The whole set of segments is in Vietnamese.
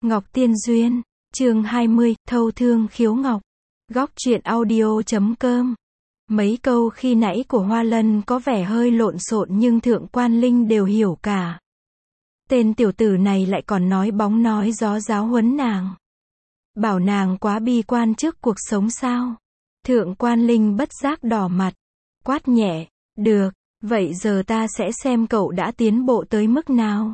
Ngọc Tiên Duyên, chương 20, thâu thương khiếu ngọc. Góc truyện audio.com. Mấy câu khi nãy của Hoa Lân có vẻ hơi lộn xộn nhưng Thượng Quan Linh đều hiểu cả. Tên tiểu tử này lại còn nói bóng nói gió giáo huấn nàng. Bảo nàng quá bi quan trước cuộc sống sao? Thượng Quan Linh bất giác đỏ mặt, quát nhẹ, được, vậy giờ ta sẽ xem cậu đã tiến bộ tới mức nào.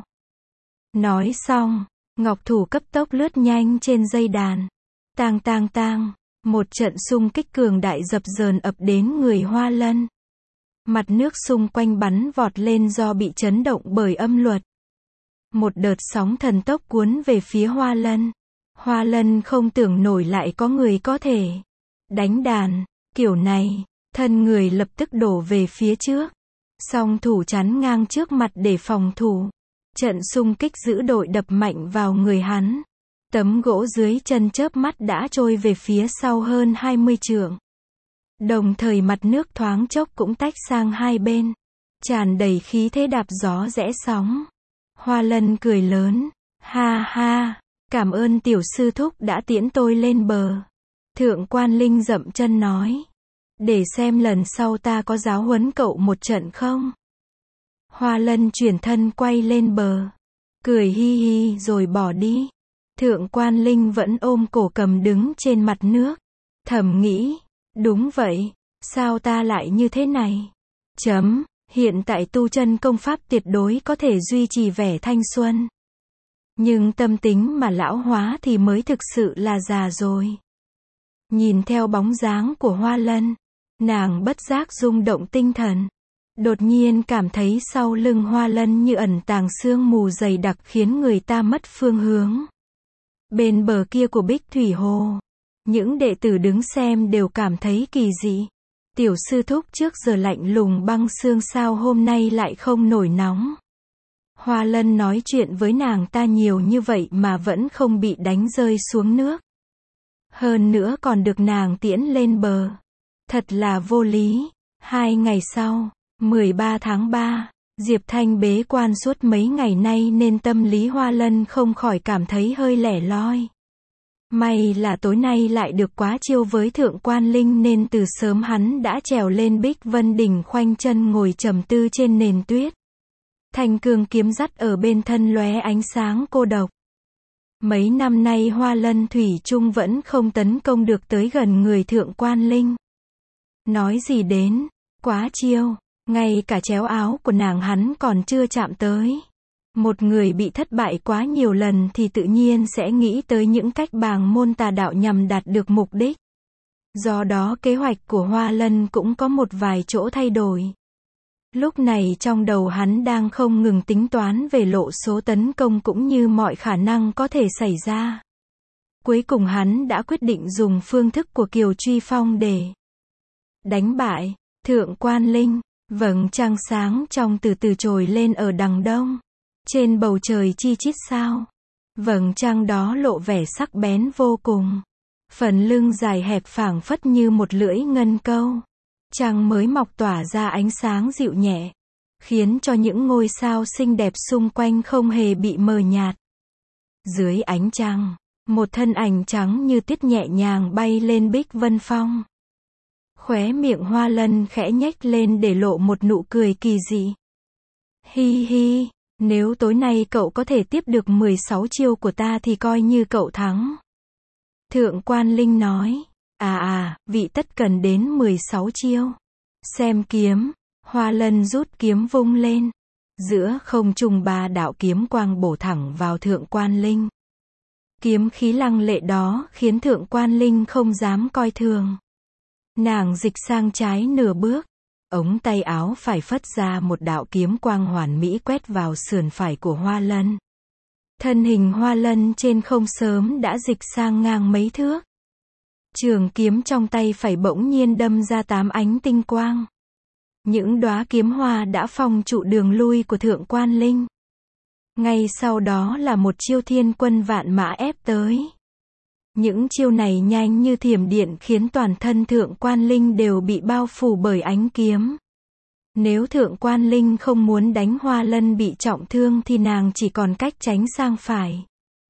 Nói xong, ngọc thủ cấp tốc lướt nhanh trên dây đàn. Tang tang tang, một trận xung kích cường đại dập dờn ập đến người Hoa Lân. Mặt nước xung quanh bắn vọt lên do bị chấn động bởi âm luật. Một đợt sóng thần tốc cuốn về phía Hoa Lân. Hoa Lân không tưởng nổi lại có người có thể đánh đàn kiểu này, thân người lập tức đổ về phía trước. Song thủ chắn ngang trước mặt để phòng thủ. Trận xung kích dữ dội đập mạnh vào người hắn. Tấm gỗ dưới chân chớp mắt đã trôi về phía sau hơn 20 trượng. Đồng thời mặt nước thoáng chốc cũng tách sang hai bên, tràn đầy khí thế đạp gió rẽ sóng. Hoa Lân cười lớn, ha ha, cảm ơn tiểu sư thúc đã tiễn tôi lên bờ. Thượng Quan Linh dậm chân nói, để xem lần sau ta có giáo huấn cậu một trận không. Hoa Lân chuyển thân quay lên bờ, cười hi hi rồi bỏ đi. Thượng Quan Linh vẫn ôm cổ cầm đứng trên mặt nước, thầm nghĩ, đúng vậy, sao ta lại như thế này? Hiện tại tu chân công pháp tuyệt đối có thể duy trì vẻ thanh xuân. Nhưng tâm tính mà lão hóa thì mới thực sự là già rồi. Nhìn theo bóng dáng của Hoa Lân, nàng bất giác rung động tinh thần. Đột nhiên cảm thấy sau lưng Hoa Lân như ẩn tàng sương mù dày đặc khiến người ta mất phương hướng. Bên bờ kia của Bích Thủy Hồ, những đệ tử đứng xem đều cảm thấy kỳ dị. Tiểu sư thúc trước giờ lạnh lùng băng xương sao hôm nay lại không nổi nóng. Hoa Lân nói chuyện với nàng ta nhiều như vậy mà vẫn không bị đánh rơi xuống nước. Hơn nữa còn được nàng tiễn lên bờ. Thật là vô lý. 2 ngày sau, 13 tháng 3, Diệp Thanh bế quan suốt mấy ngày nay nên tâm lý Hoa Lân không khỏi cảm thấy hơi lẻ loi. May là tối nay lại được quá chiêu với Thượng Quan Linh nên từ sớm hắn đã trèo lên Bích Vân Đỉnh khoanh chân ngồi trầm tư trên nền tuyết. Thanh cương kiếm dắt ở bên thân lóe ánh sáng cô độc. Mấy năm nay Hoa Lân thủy chung vẫn không tấn công được tới gần người Thượng Quan Linh. Nói gì đến quá chiêu, ngay cả chéo áo của nàng hắn còn chưa chạm tới. Một người bị thất bại quá nhiều lần thì tự nhiên sẽ nghĩ tới những cách bàng môn tà đạo nhằm đạt được mục đích. Do đó kế hoạch của Hoa Lân cũng có một vài chỗ thay đổi. Lúc này trong đầu hắn đang không ngừng tính toán về lộ số tấn công cũng như mọi khả năng có thể xảy ra. Cuối cùng hắn đã quyết định dùng phương thức của Kiều Truy Phong để đánh bại Thượng Quan Linh. Vầng trăng sáng trong từ từ trồi lên ở đằng đông. Trên bầu trời chi chít sao. Vầng trăng đó lộ vẻ sắc bén vô cùng. Phần lưng dài hẹp phảng phất như một lưỡi ngân câu. Trăng mới mọc tỏa ra ánh sáng dịu nhẹ, khiến cho những ngôi sao xinh đẹp xung quanh không hề bị mờ nhạt. Dưới ánh trăng, một thân ảnh trắng như tuyết nhẹ nhàng bay lên Bích Vân Phong. Khóe miệng Hoa Lân khẽ nhếch lên để lộ một nụ cười kỳ dị. Hi hi, nếu tối nay cậu có thể tiếp được 16 chiêu của ta thì coi như cậu thắng. Thượng Quan Linh nói, vị tất cần đến 16 chiêu. Xem kiếm, Hoa Lân rút kiếm vung lên. Giữa không trung 3 đạo kiếm quang bổ thẳng vào Thượng Quan Linh. Kiếm khí lăng lệ đó khiến Thượng Quan Linh không dám coi thường. Nàng dịch sang trái nửa bước, ống tay áo phải phất ra một đạo kiếm quang hoàn mỹ quét vào sườn phải của Hoa Lân. Thân hình Hoa Lân trên không sớm đã dịch sang ngang mấy thước. Trường kiếm trong tay phải bỗng nhiên đâm ra 8 ánh tinh quang. Những đóa kiếm hoa đã phong trụ đường lui của Thượng Quan Linh. Ngay sau đó là một chiêu thiên quân vạn mã ép tới. Những chiêu này nhanh như thiểm điện khiến toàn thân Thượng Quan Linh đều bị bao phủ bởi ánh kiếm. Nếu Thượng Quan Linh không muốn đánh Hoa Lân bị trọng thương thì nàng chỉ còn cách tránh sang phải.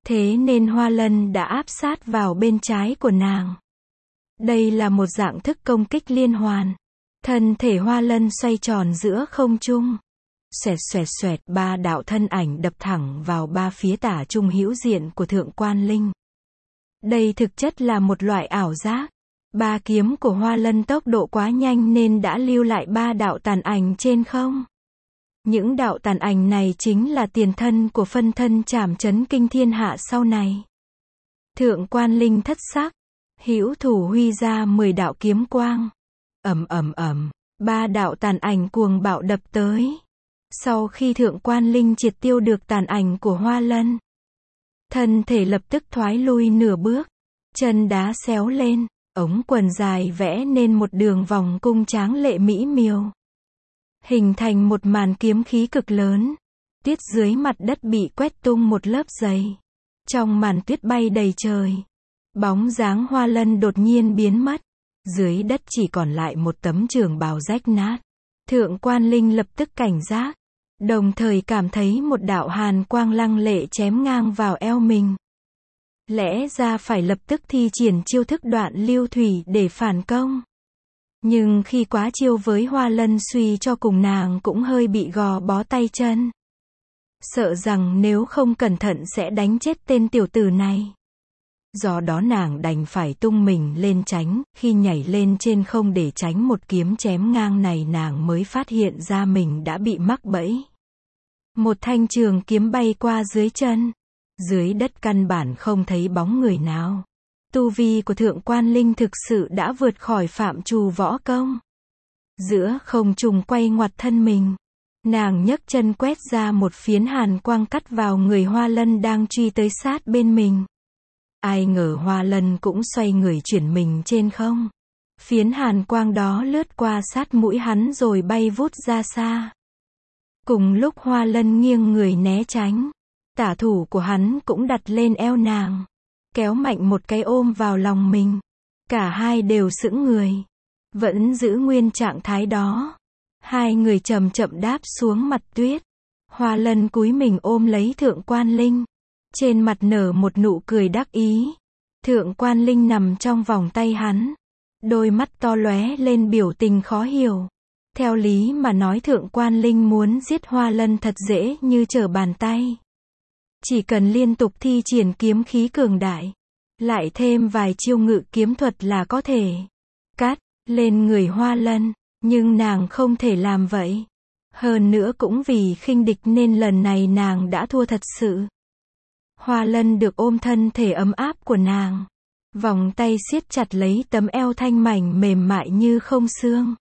Thế nên Hoa Lân đã áp sát vào bên trái của nàng. Đây là một dạng thức công kích liên hoàn. Thân thể Hoa Lân xoay tròn giữa không trung. Xoẹt xoẹt xoẹt, 3 đạo thân ảnh đập thẳng vào 3 phía tả trung hữu diện của Thượng Quan Linh. Đây thực chất là một loại ảo giác. 3 kiếm của Hoa Lân tốc độ quá nhanh nên đã lưu lại 3 đạo tàn ảnh trên không. Những đạo tàn ảnh này chính là tiền thân của phân thân trảm chấn kinh thiên hạ sau này. Thượng Quan Linh thất sắc, hữu thủ huy ra 10 đạo kiếm quang. Ầm ầm ầm, 3 đạo tàn ảnh cuồng bạo đập tới. Sau khi Thượng Quan Linh triệt tiêu được tàn ảnh của Hoa Lân, thân thể lập tức thoái lui nửa bước, chân đá xéo lên, ống quần dài vẽ nên một đường vòng cung tráng lệ mỹ miều, hình thành một màn kiếm khí cực lớn. Tuyết dưới mặt đất bị quét tung một lớp dày. Trong màn tuyết bay đầy trời, bóng dáng Hoa Lân đột nhiên biến mất. Dưới đất chỉ còn lại một tấm trường bào rách nát. Thượng Quan Linh lập tức cảnh giác, đồng thời cảm thấy một đạo hàn quang lăng lệ chém ngang vào eo mình. Lẽ ra phải lập tức thi triển chiêu thức đoạn lưu thủy để phản công. Nhưng khi quá chiêu với Hoa Lân suy cho cùng nàng cũng hơi bị gò bó tay chân. Sợ rằng nếu không cẩn thận sẽ đánh chết tên tiểu tử này. Do đó nàng đành phải tung mình lên tránh, khi nhảy lên trên không để tránh một kiếm chém ngang này nàng mới phát hiện ra mình đã bị mắc bẫy. Một thanh trường kiếm bay qua dưới chân. Dưới đất căn bản không thấy bóng người nào. Tu vi của Thượng Quan Linh thực sự đã vượt khỏi phạm trù võ công. Giữa không trung quay ngoặt thân mình. Nàng nhấc chân quét ra một phiến hàn quang cắt vào người Hoa Lân đang truy tới sát bên mình. Ai ngờ Hoa Lân cũng xoay người chuyển mình trên không. Phiến hàn quang đó lướt qua sát mũi hắn rồi bay vút ra xa. Cùng lúc Hoa Lân nghiêng người né tránh, tả thủ của hắn cũng đặt lên eo nàng, kéo mạnh một cái ôm vào lòng mình. Cả hai đều sững người, vẫn giữ nguyên trạng thái đó. Hai người chậm chậm đáp xuống mặt tuyết. Hoa Lân cúi mình ôm lấy Thượng Quan Linh, trên mặt nở một nụ cười đắc ý. Thượng Quan Linh nằm trong vòng tay hắn, đôi mắt to lóe lên biểu tình khó hiểu. Theo lý mà nói Thượng Quan Linh muốn giết Hoa Lân thật dễ như trở bàn tay. Chỉ cần liên tục thi triển kiếm khí cường đại, lại thêm vài chiêu ngự kiếm thuật là có thể cắt lên người Hoa Lân, nhưng nàng không thể làm vậy. Hơn nữa cũng vì khinh địch nên lần này nàng đã thua thật sự. Hoa Lân được ôm thân thể ấm áp của nàng, vòng tay siết chặt lấy tấm eo thanh mảnh mềm mại như không xương.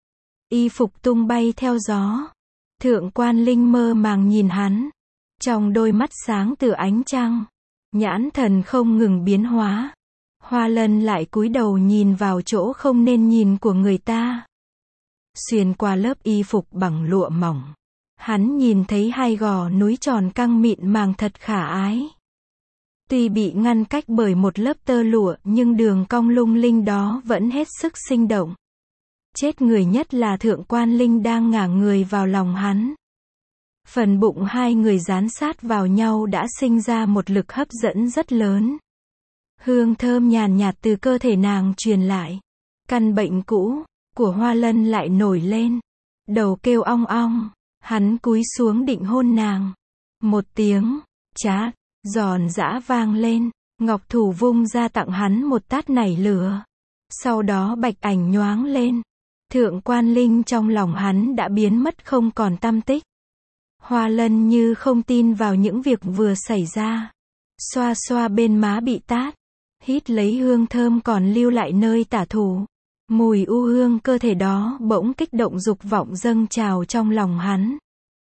Y phục tung bay theo gió. Thượng Quan Linh mơ màng nhìn hắn, trong đôi mắt sáng từ ánh trăng, nhãn thần không ngừng biến hóa. Hoa Lân lại cúi đầu nhìn vào chỗ không nên nhìn của người ta. Xuyên qua lớp y phục bằng lụa mỏng, hắn nhìn thấy hai gò núi tròn căng mịn màng thật khả ái. Tuy bị ngăn cách bởi một lớp tơ lụa nhưng đường cong lung linh đó vẫn hết sức sinh động. Chết người nhất là Thượng Quan Linh đang ngả người vào lòng hắn. Phần bụng hai người dán sát vào nhau đã sinh ra một lực hấp dẫn rất lớn. Hương thơm nhàn nhạt từ cơ thể nàng truyền lại. Căn bệnh cũ của Hoa Lân lại nổi lên. Đầu kêu ong ong, hắn cúi xuống định hôn nàng. Một tiếng chát giòn giã vang lên, ngọc thủ vung ra tặng hắn một tát nảy lửa. Sau đó bạch ảnh nhoáng lên. Thượng Quan Linh trong lòng hắn đã biến mất không còn tăm tích. Hoa Lân như không tin vào những việc vừa xảy ra. Xoa xoa bên má bị tát, hít lấy hương thơm còn lưu lại nơi tả thủ. Mùi u hương cơ thể đó bỗng kích động dục vọng dâng trào trong lòng hắn.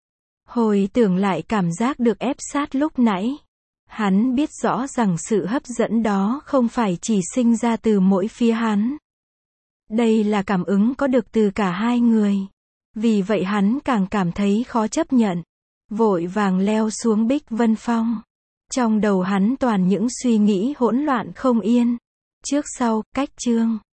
Hồi tưởng lại cảm giác được ép sát lúc nãy, hắn biết rõ rằng sự hấp dẫn đó không phải chỉ sinh ra từ mỗi phía hắn. Đây là cảm ứng có được từ cả hai người. Vì vậy hắn càng cảm thấy khó chấp nhận. Vội vàng leo xuống Bích Vân Phong. Trong đầu hắn toàn những suy nghĩ hỗn loạn không yên. Trước sau, cách chương.